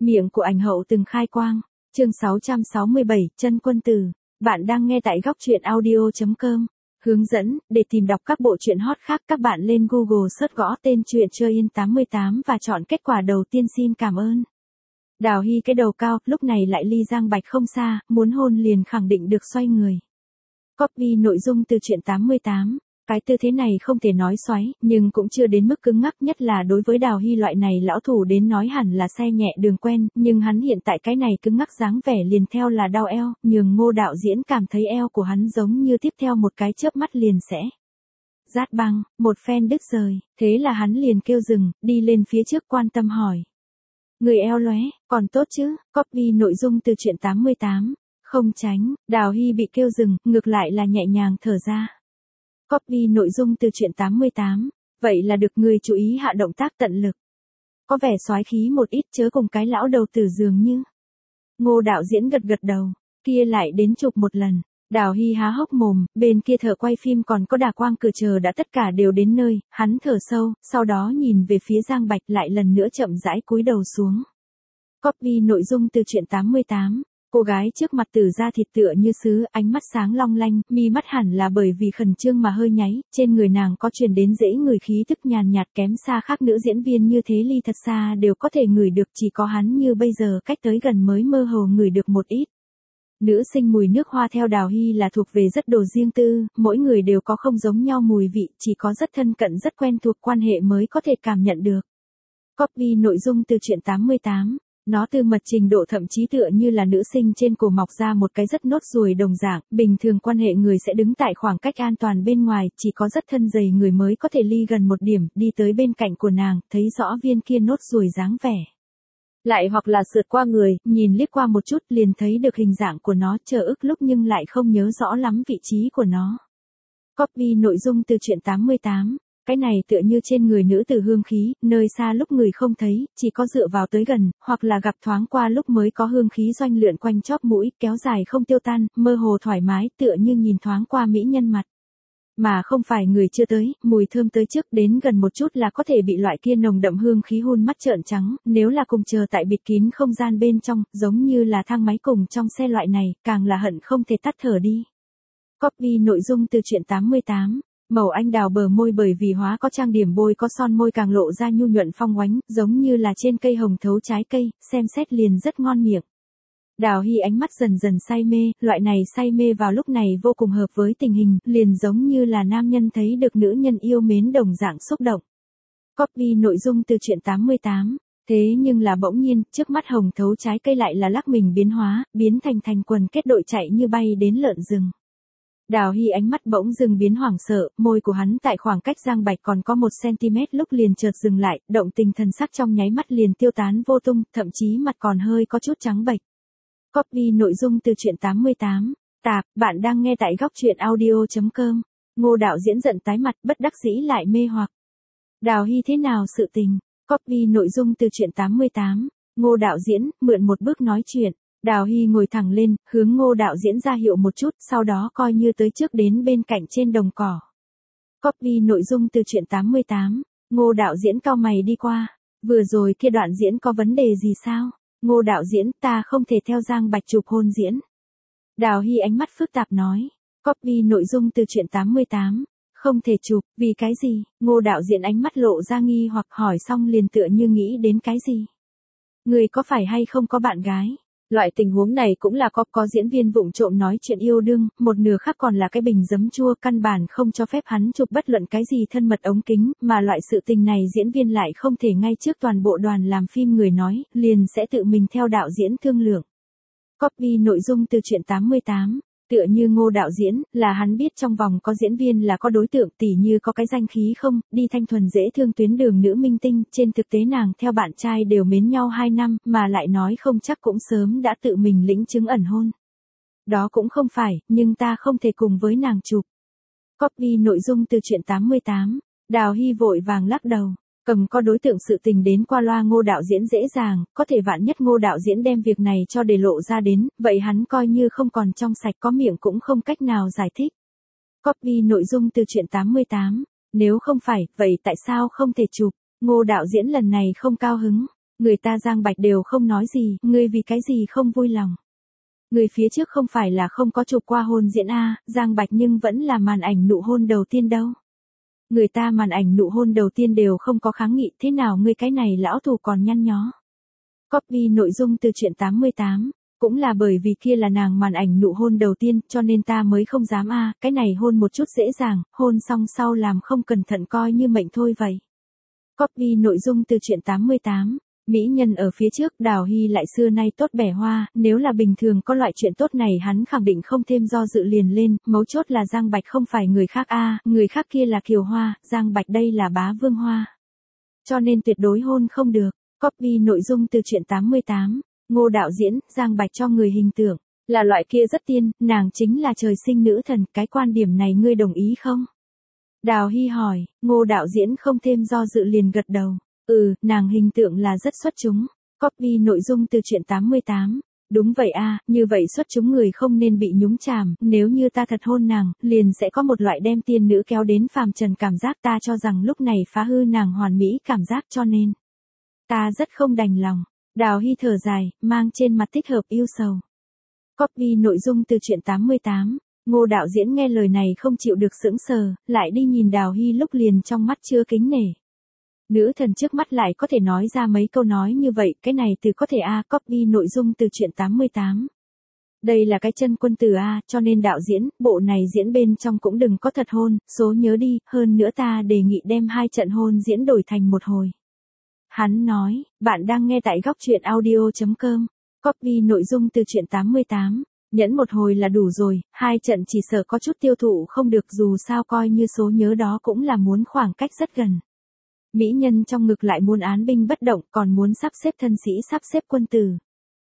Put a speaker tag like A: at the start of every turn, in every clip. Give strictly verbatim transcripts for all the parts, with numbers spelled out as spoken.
A: Miệng của ảnh hậu từng khai quang. Chương sáu trăm sáu mươi bảy, Chân Quân Tử. Bạn đang nghe tại góc truyện audio chấm com. Hướng dẫn, để tìm đọc các bộ truyện hot khác các bạn lên Google search gõ tên truyện Chơi Yên tám mươi tám và chọn kết quả đầu tiên. Xin cảm ơn. Đào Hy cái đầu cao, lúc này lại ly Giang Bạch không xa, muốn hôn liền khẳng định được xoay người. Copy nội dung từ truyện tám mươi tám. Cái tư thế này không thể nói xoáy, nhưng cũng chưa đến mức cứng ngắc, nhất là đối với Đào Hy loại này lão thủ đến nói hẳn là xe nhẹ đường quen, nhưng hắn hiện tại cái này cứng ngắc dáng vẻ liền theo là đau eo, nhường Ngô đạo diễn cảm thấy eo của hắn giống như tiếp theo một cái chớp mắt liền sẽ rát băng, một phen đứt rời, thế là hắn liền kêu dừng, đi lên phía trước quan tâm hỏi. Người eo lóe, còn tốt chứ? Copy nội dung từ truyện tám mươi tám. Không tránh, Đào Hy bị kêu dừng, ngược lại là nhẹ nhàng thở ra. Copy nội dung từ truyện tám mươi tám. Vậy là được, người chú ý hạ động tác tận lực. Có vẻ soái khí một ít, chớ cùng cái lão đầu tử dường như. Ngô đạo diễn gật gật đầu, kia lại đến chụp một lần. Đào Hy há hốc mồm, bên kia thợ quay phim còn có Đà Quang cửa chờ đã tất cả đều đến nơi, hắn thở sâu, sau đó nhìn về phía Giang Bạch lại lần nữa chậm rãi cúi đầu xuống. Copy nội dung từ truyện tám mươi tám. Cô gái trước mặt tử da thịt tựa như sứ, ánh mắt sáng long lanh, mi mắt hẳn là bởi vì khẩn trương mà hơi nháy, trên người nàng có truyền đến dễ người khí tức nhàn nhạt kém xa khác nữ diễn viên như thế ly thật xa đều có thể ngửi được, chỉ có hắn như bây giờ cách tới gần mới mơ hồ ngửi được một ít. Nữ sinh mùi nước hoa theo Đào Hy là thuộc về rất đồ riêng tư, mỗi người đều có không giống nhau mùi vị, chỉ có rất thân cận rất quen thuộc quan hệ mới có thể cảm nhận được. Copy nội dung từ truyện tám mươi tám. Nó từ mật trình độ thậm chí tựa như là nữ sinh trên cổ mọc ra một cái rất nốt ruồi đồng dạng, bình thường quan hệ người sẽ đứng tại khoảng cách an toàn bên ngoài, chỉ có rất thân dày người mới có thể ly gần một điểm, đi tới bên cạnh của nàng, thấy rõ viên kia nốt ruồi dáng vẻ. Lại hoặc là sượt qua người, nhìn liếc qua một chút liền thấy được hình dạng của nó, chờ ức lúc nhưng lại không nhớ rõ lắm vị trí của nó. Copy nội dung từ truyện tám mươi tám. Cái này tựa như trên người nữ tử hương khí, nơi xa lúc người không thấy, chỉ có dựa vào tới gần, hoặc là gặp thoáng qua lúc mới có hương khí doanh lượn quanh chóp mũi, kéo dài không tiêu tan, mơ hồ thoải mái, tựa như nhìn thoáng qua mỹ nhân mặt. Mà không phải người chưa tới, mùi thơm tới trước, đến gần một chút là có thể bị loại kia nồng đậm hương khí hun mắt trợn trắng, nếu là cùng chờ tại bịt kín không gian bên trong, giống như là thang máy cùng trong xe loại này, càng là hận không thể tắt thở đi. Copy nội dung từ truyện tám mươi tám. Màu anh đào bờ môi bởi vì hóa có trang điểm bôi có son môi càng lộ ra nhu nhuận phong oánh, giống như là trên cây hồng thấu trái cây, xem xét liền rất ngon miệng. Đào Hy ánh mắt dần dần say mê, loại này say mê vào lúc này vô cùng hợp với tình hình, liền giống như là nam nhân thấy được nữ nhân yêu mến đồng dạng xúc động. Copy nội dung từ truyện tám mươi tám. Thế nhưng là bỗng nhiên, trước mắt hồng thấu trái cây lại là lắc mình biến hóa, biến thành thành quần kết đội chạy như bay đến lợn rừng. Đào Hy ánh mắt bỗng dừng biến hoảng sợ, môi của hắn tại khoảng cách Giang Bạch còn có một xăng-ti-mét lúc liền chợt dừng lại, động tình thần sắc trong nháy mắt liền tiêu tán vô tung, thậm chí mặt còn hơi có chút trắng bệch. Copy nội dung từ truyện tám mươi tám. Tạp, bạn đang nghe tại góc truyện audio chấm com. Ngô đạo diễn giận tái mặt, bất đắc dĩ lại mê hoặc. Đào Hy thế nào sự tình? Copy nội dung từ truyện tám mươi tám. Ngô đạo diễn, mượn một bước nói chuyện. Đào Hy ngồi thẳng lên, hướng Ngô đạo diễn ra hiệu một chút, sau đó coi như tới trước đến bên cạnh trên đồng cỏ. Copy nội dung từ truyện tám mươi tám. Ngô đạo diễn cau mày đi qua. Vừa rồi kia đoạn diễn có vấn đề gì sao? Ngô đạo diễn, ta không thể theo Giang Bạch chụp hôn diễn. Đào Hy ánh mắt phức tạp nói. Copy nội dung từ truyện tám mươi tám. Không thể chụp, vì cái gì? Ngô đạo diễn ánh mắt lộ ra nghi hoặc hỏi xong liền tựa như nghĩ đến cái gì? Người có phải hay không có bạn gái? Loại tình huống này cũng là có có diễn viên vụng trộm nói chuyện yêu đương, một nửa khác còn là cái bình giấm chua, căn bản không cho phép hắn chụp bất luận cái gì thân mật ống kính, mà loại sự tình này diễn viên lại không thể ngay trước toàn bộ đoàn làm phim người nói, liền sẽ tự mình theo đạo diễn thương lượng. Copy nội dung từ truyện tám mươi tám. Tựa như Ngô đạo diễn, là hắn biết trong vòng có diễn viên là có đối tượng tỉ như có cái danh khí không, đi thanh thuần dễ thương tuyến đường nữ minh tinh, trên thực tế nàng theo bạn trai đều mến nhau hai năm, mà lại nói không chắc cũng sớm đã tự mình lĩnh chứng ẩn hôn. Đó cũng không phải, nhưng ta không thể cùng với nàng chụp. Copy nội dung từ truyện tám mươi tám. Đào Hy vội vàng lắc đầu. Cầm có đối tượng sự tình đến qua loa Ngô đạo diễn dễ dàng, có thể vạn nhất Ngô đạo diễn đem việc này cho để lộ ra đến, vậy hắn coi như không còn trong sạch có miệng cũng không cách nào giải thích. Copy nội dung từ truyện tám mươi tám. Nếu không phải, vậy tại sao không thể chụp? Ngô đạo diễn lần này không cao hứng. Người ta Giang Bạch đều không nói gì, ngươi vì cái gì không vui lòng. Người phía trước không phải là không có chụp qua hôn diễn a, Giang Bạch nhưng vẫn là màn ảnh nụ hôn đầu tiên đâu. Người ta màn ảnh nụ hôn đầu tiên đều không có kháng nghị, thế nào ngươi cái này lão thù còn nhăn nhó. Copy nội dung từ truyện tám mươi tám, cũng là bởi vì kia là nàng màn ảnh nụ hôn đầu tiên, cho nên ta mới không dám a, cái này hôn một chút dễ dàng, hôn xong sau làm không cẩn thận coi như mệnh thôi vậy. Copy nội dung từ truyện tám mươi tám. Mỹ nhân ở phía trước, Đào Hy lại xưa nay tốt bẻ hoa, nếu là bình thường có loại chuyện tốt này hắn khẳng định không thêm do dự liền lên, mấu chốt là Giang Bạch không phải người khác a, người khác kia là Kiều Hoa, Giang Bạch đây là Bá Vương Hoa. Cho nên tuyệt đối hôn không được. Copy nội dung từ truyện tám mươi tám, Ngô đạo diễn, Giang Bạch cho người hình tượng là loại kia rất tiên, nàng chính là trời sinh nữ thần, cái quan điểm này ngươi đồng ý không? Đào Hy hỏi, Ngô đạo diễn không thêm do dự liền gật đầu. Ừ, nàng hình tượng là rất xuất chúng. Copy nội dung từ truyện tám mươi tám. Đúng vậy a, như vậy xuất chúng người không nên bị nhúng chàm, nếu như ta thật hôn nàng, liền sẽ có một loại đem tiên nữ kéo đến phàm trần cảm giác, ta cho rằng lúc này phá hư nàng hoàn mỹ cảm giác, cho nên ta rất không đành lòng. Đào Hy thở dài, mang trên mặt thích hợp yêu sầu. Copy nội dung từ truyện tám mươi tám. Ngô đạo diễn nghe lời này không chịu được sững sờ, lại đi nhìn Đào Hy lúc liền trong mắt chưa kính nể. Nữ thần trước mắt lại có thể nói ra mấy câu nói như vậy, cái này từ có thể a, copy nội dung từ truyện tám mươi tám. Đây là cái chân quân từ a, cho nên đạo diễn, bộ này diễn bên trong cũng đừng có thật hôn, số nhớ đi, hơn nữa ta đề nghị đem hai trận hôn diễn đổi thành một hồi. Hắn nói, bạn đang nghe tại góc truyện audio chấm com, copy nội dung từ truyện tám mươi tám. Nhẫn một hồi là đủ rồi, hai trận chỉ sợ có chút tiêu thụ không được, dù sao coi như số nhớ đó cũng là muốn khoảng cách rất gần. Mỹ nhân trong ngực lại muốn án binh bất động, còn muốn sắp xếp thân sĩ sắp xếp quân tử.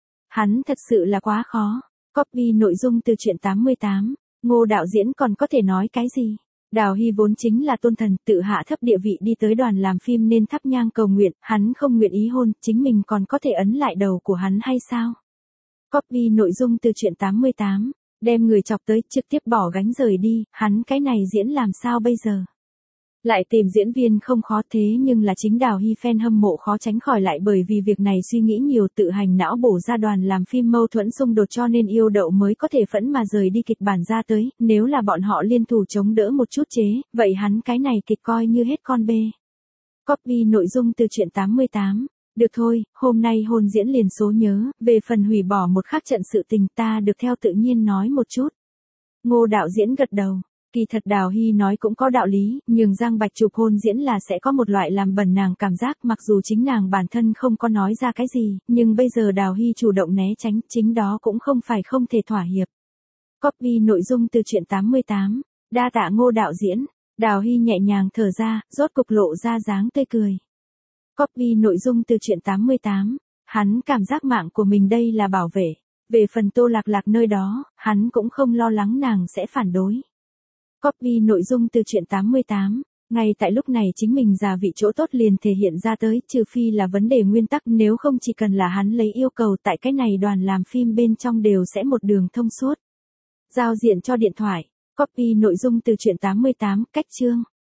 A: Hắn thật sự là quá khó. Copy nội dung từ truyện tám mươi tám, Ngô đạo diễn còn có thể nói cái gì? Đào Hy vốn chính là tôn thần, tự hạ thấp địa vị đi tới đoàn làm phim nên thắp nhang cầu nguyện, hắn không nguyện ý hôn, chính mình còn có thể ấn lại đầu của hắn hay sao? Copy nội dung từ truyện tám mươi tám, đem người chọc tới, trực tiếp bỏ gánh rời đi, hắn cái này diễn làm sao bây giờ? Lại tìm diễn viên không khó, thế nhưng là chính Đào Hy fan hâm mộ khó tránh khỏi lại bởi vì việc này suy nghĩ nhiều, tự hành não bổ ra đoàn làm phim mâu thuẫn xung đột, cho nên yêu đậu mới có thể phẫn mà rời đi kịch bản ra tới, nếu là bọn họ liên thủ chống đỡ một chút chế, vậy hắn cái này kịch coi như hết con bê. Copy nội dung từ truyện tám mươi tám. Được thôi, hôm nay hôn diễn liền số nhớ, về phần hủy bỏ một khắc trận sự tình ta được theo tự nhiên nói một chút. Ngô đạo diễn gật đầu. Kỳ thật Đào Hy nói cũng có đạo lý, nhưng Giang Bạch chụp hôn diễn là sẽ có một loại làm bẩn nàng cảm giác, mặc dù chính nàng bản thân không có nói ra cái gì, nhưng bây giờ Đào Hy chủ động né tránh, chính đó cũng không phải không thể thỏa hiệp. Copy nội dung từ truyện tám mươi tám, đa tạ Ngô đạo diễn. Đào Hy nhẹ nhàng thở ra, rốt cục lộ ra dáng tươi cười. Copy nội dung từ truyện tám mươi tám, hắn cảm giác mạng của mình đây là bảo vệ. Về phần Tô Lạc Lạc nơi đó, hắn cũng không lo lắng nàng sẽ phản đối. Copy nội dung từ truyện tám mươi tám, ngay tại lúc này chính mình già vị chỗ tốt liền thể hiện ra tới, trừ phi là vấn đề nguyên tắc, nếu không chỉ cần là hắn lấy yêu cầu tại cái này đoàn làm phim bên trong đều sẽ một đường thông suốt. Giao diện cho điện thoại, copy nội dung từ truyện tám mươi tám, cách chương.